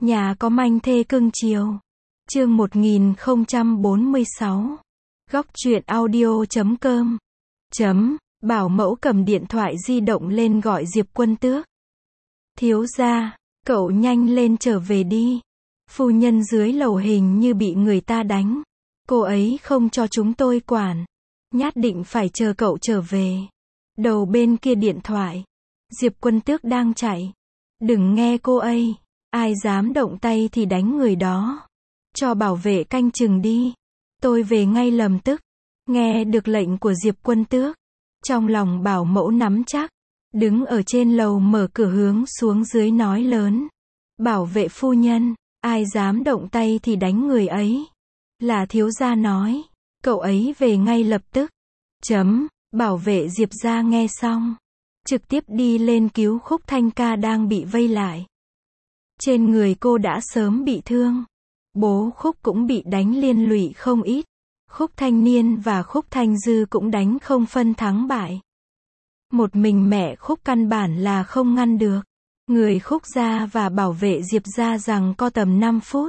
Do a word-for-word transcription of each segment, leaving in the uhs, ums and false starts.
Nhà có manh thê cưng chiều. Chương một nghìn không trăm bốn mươi sáu. Góc truyện audio chấm com. Chấm, bảo mẫu cầm điện thoại di động lên gọi Diệp Quân Tước. Thiếu gia, cậu nhanh lên trở về đi. Phu nhân dưới lầu hình như bị người ta đánh. Cô ấy không cho chúng tôi quản. Nhất định phải chờ cậu trở về. Đầu bên kia điện thoại. Diệp Quân Tước đang chạy. Đừng nghe cô ấy. Ai dám động tay thì đánh người đó. Cho bảo vệ canh chừng đi. Tôi về ngay lập tức. Nghe được lệnh của Diệp Quân Tước. Trong lòng bảo mẫu nắm chắc. Đứng ở trên lầu mở cửa hướng xuống dưới nói lớn. Bảo vệ phu nhân. Ai dám động tay thì đánh người ấy. Là thiếu gia nói. Cậu ấy về ngay lập tức. Chấm, bảo vệ Diệp gia nghe xong. Trực tiếp đi lên cứu Khúc Thanh Ca đang bị vây lại. Trên người cô đã sớm bị thương. Bố Khúc cũng bị đánh liên lụy không ít. Khúc Thanh Niên và Khúc Thanh Dư cũng đánh không phân thắng bại. Một mình mẹ Khúc căn bản là không ngăn được. Người Khúc gia và bảo vệ Diệp gia rằng co tầm năm phút.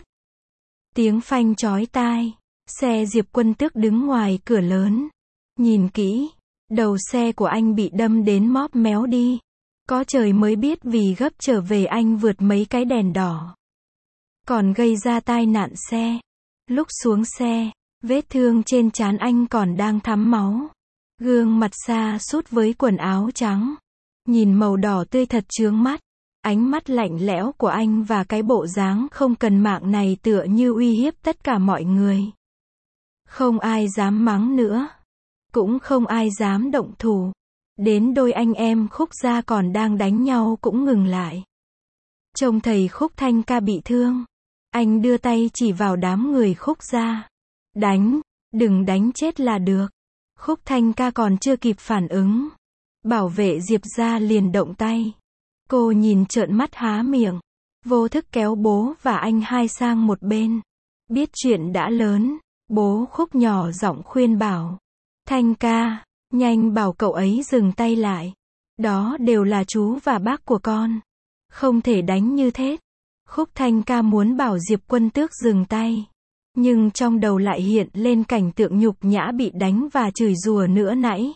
Tiếng phanh chói tai. Xe Diệp Quân Tước đứng ngoài cửa lớn. Nhìn kỹ. Đầu xe của anh bị đâm đến móp méo đi. Có trời mới biết vì gấp trở về anh vượt mấy cái đèn đỏ. Còn gây ra tai nạn xe. Lúc xuống xe, vết thương trên trán anh còn đang thắm máu. Gương mặt xa sút với quần áo trắng. Nhìn màu đỏ tươi thật chướng mắt. Ánh mắt lạnh lẽo của anh và cái bộ dáng không cần mạng này tựa như uy hiếp tất cả mọi người. Không ai dám mắng nữa. Cũng không ai dám động thủ. Đến đôi anh em Khúc gia còn đang đánh nhau cũng ngừng lại. Trông thầy Khúc Thanh Ca bị thương. Anh đưa tay chỉ vào đám người Khúc gia. Đánh, đừng đánh chết là được. Khúc Thanh Ca còn chưa kịp phản ứng. Bảo vệ Diệp gia liền động tay. Cô nhìn trợn mắt há miệng. Vô thức kéo bố và anh hai sang một bên. Biết chuyện đã lớn. Bố Khúc nhỏ giọng khuyên bảo. Thanh Ca, nhanh bảo cậu ấy dừng tay lại. Đó đều là chú và bác của con. Không thể đánh như thế. Khúc Thanh Ca muốn bảo Diệp Quân Tước dừng tay. Nhưng trong đầu lại hiện lên cảnh tượng nhục nhã bị đánh và chửi rủa nữa nãy.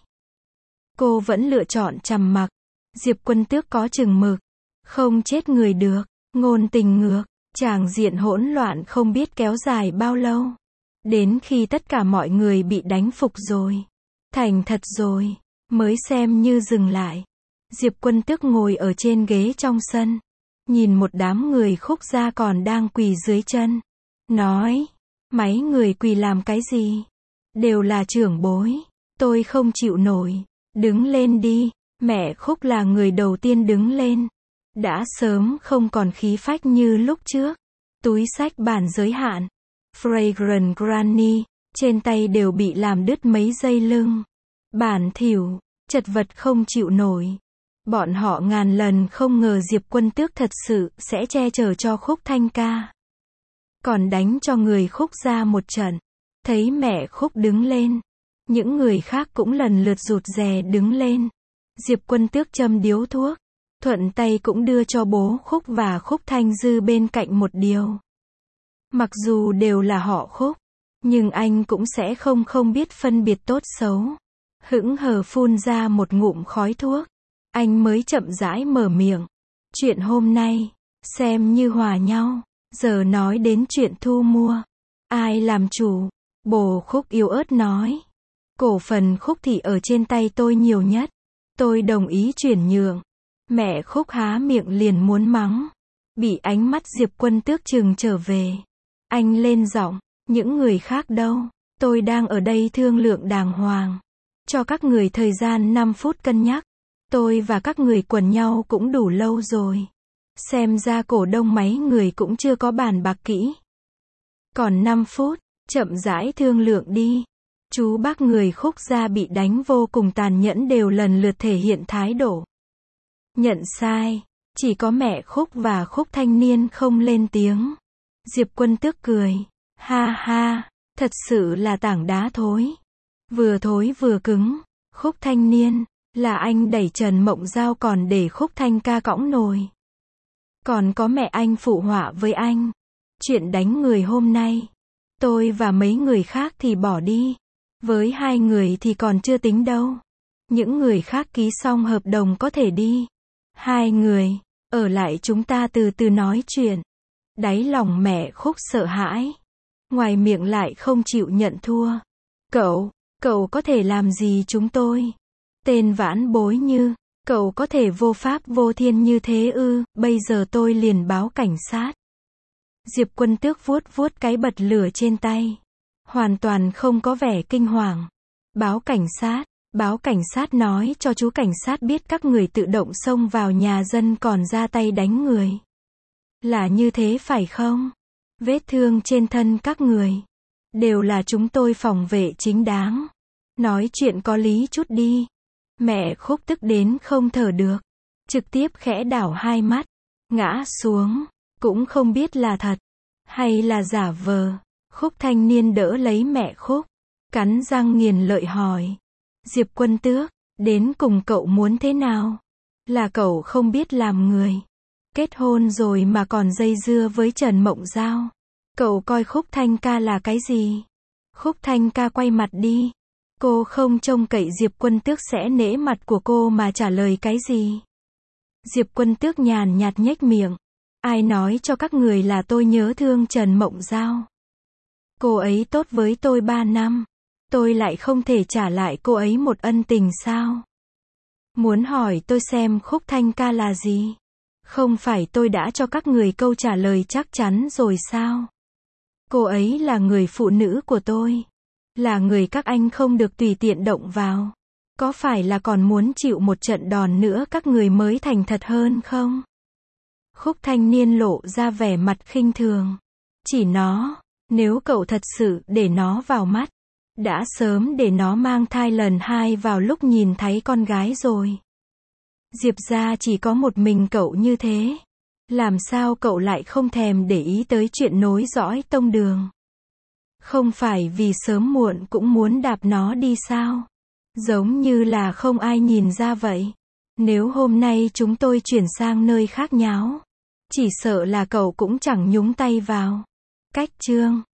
Cô vẫn lựa chọn trầm mặc. Diệp Quân Tước có chừng mực. Không chết người được. Ngôn tình ngược. Tràng diện hỗn loạn không biết kéo dài bao lâu. Đến khi tất cả mọi người bị đánh phục rồi. Thành thật rồi. Mới xem như dừng lại. Diệp Quân Tước ngồi ở trên ghế trong sân. Nhìn một đám người Khúc gia còn đang quỳ dưới chân. Nói. Mấy người quỳ làm cái gì? Đều là trưởng bối. Tôi không chịu nổi. Đứng lên đi. Mẹ Khúc là người đầu tiên đứng lên. Đã sớm không còn khí phách như lúc trước. Túi xách bản giới hạn. Fragrant Granny. Trên tay đều bị làm đứt mấy dây lưng. Bản thỉu. Chật vật không chịu nổi. Bọn họ ngàn lần không ngờ Diệp Quân Tước thật sự sẽ che chở cho Khúc Thanh Ca. Còn đánh cho người Khúc gia một trận. Thấy mẹ Khúc đứng lên. Những người khác cũng lần lượt rụt rè đứng lên. Diệp Quân Tước châm điếu thuốc. Thuận tay cũng đưa cho bố Khúc và Khúc Thanh Dư bên cạnh một điều. Mặc dù đều là họ Khúc. Nhưng anh cũng sẽ không không biết phân biệt tốt xấu. Hững hờ phun ra một ngụm khói thuốc. Anh mới chậm rãi mở miệng. Chuyện hôm nay, xem như hòa nhau. Giờ nói đến chuyện thu mua. Ai làm chủ? Bồ Khúc yếu ớt nói. Cổ phần Khúc thị ở trên tay tôi nhiều nhất. Tôi đồng ý chuyển nhượng. Mẹ Khúc há miệng liền muốn mắng. Bị ánh mắt Diệp Quân Tước chừng trở về. Anh lên giọng. Những người khác đâu? Tôi đang ở đây thương lượng đàng hoàng. Cho các người thời gian năm phút cân nhắc. Tôi và các người quần nhau cũng đủ lâu rồi. Xem ra cổ đông mấy người cũng chưa có bàn bạc kỹ. Còn năm phút, chậm rãi thương lượng đi. Chú bác người Khúc gia bị đánh vô cùng tàn nhẫn đều lần lượt thể hiện thái độ. Nhận sai. Chỉ có mẹ Khúc và Khúc Thanh Niên không lên tiếng. Diệp Quân Tước cười. Ha ha, thật sự là tảng đá thối. Vừa thối vừa cứng. Khúc Thanh Niên, là anh đẩy Trần Mộng Giao còn để Khúc Thanh Ca cõng nồi. Còn có mẹ anh phụ họa với anh. Chuyện đánh người hôm nay, tôi và mấy người khác thì bỏ đi. Với hai người thì còn chưa tính đâu. Những người khác ký xong hợp đồng có thể đi. Hai người, ở lại chúng ta từ từ nói chuyện. Đáy lòng mẹ Khúc sợ hãi. Ngoài miệng lại không chịu nhận thua. Cậu, cậu có thể làm gì chúng tôi? Tên vãn bối như, cậu có thể vô pháp vô thiên như thế ư? Bây giờ tôi liền báo cảnh sát. Diệp Quân Tước vuốt vuốt cái bật lửa trên tay. Hoàn toàn không có vẻ kinh hoàng. Báo cảnh sát, báo cảnh sát nói cho chú cảnh sát biết các người tự động xông vào nhà dân còn ra tay đánh người. Là như thế phải không? Vết thương trên thân các người đều là chúng tôi phòng vệ chính đáng. Nói chuyện có lý chút đi. Mẹ Khúc tức đến không thở được. Trực tiếp khẽ đảo hai mắt. Ngã xuống. Cũng không biết là thật hay là giả vờ. Khúc thanh niên đỡ lấy mẹ Khúc. Cắn răng nghiền lợi hỏi. Diệp Quân Tước, đến cùng cậu muốn thế nào? Là cậu không biết làm người. Kết hôn rồi mà còn dây dưa với Trần Mộng Giao. Cậu coi Khúc Thanh ca là cái gì? Khúc Thanh ca quay mặt đi. Cô không trông cậy Diệp Quân Tước sẽ nể mặt của cô mà trả lời cái gì. Diệp Quân Tước nhàn nhạt nhếch miệng. Ai nói cho các người là tôi nhớ thương Trần Mộng Giao? Cô ấy tốt với tôi ba năm. Tôi lại không thể trả lại cô ấy một ân tình sao? Muốn hỏi tôi xem Khúc Thanh ca là gì? Không phải tôi đã cho các người câu trả lời chắc chắn rồi sao? Cô ấy là người phụ nữ của tôi. Là người các anh không được tùy tiện động vào. Có phải là còn muốn chịu một trận đòn nữa các người mới thành thật hơn không? Khúc thanh niên lộ ra vẻ mặt khinh thường. Chỉ nó, nếu cậu thật sự để nó vào mắt, đã sớm để nó mang thai lần hai vào lúc nhìn thấy con gái rồi. Diệp gia chỉ có một mình cậu như thế. Làm sao cậu lại không thèm để ý tới chuyện nối dõi tông đường? Không phải vì sớm muộn cũng muốn đạp nó đi sao? Giống như là không ai nhìn ra vậy. Nếu hôm nay chúng tôi chuyển sang nơi khác nháo, chỉ sợ là cậu cũng chẳng nhúng tay vào. Cách chương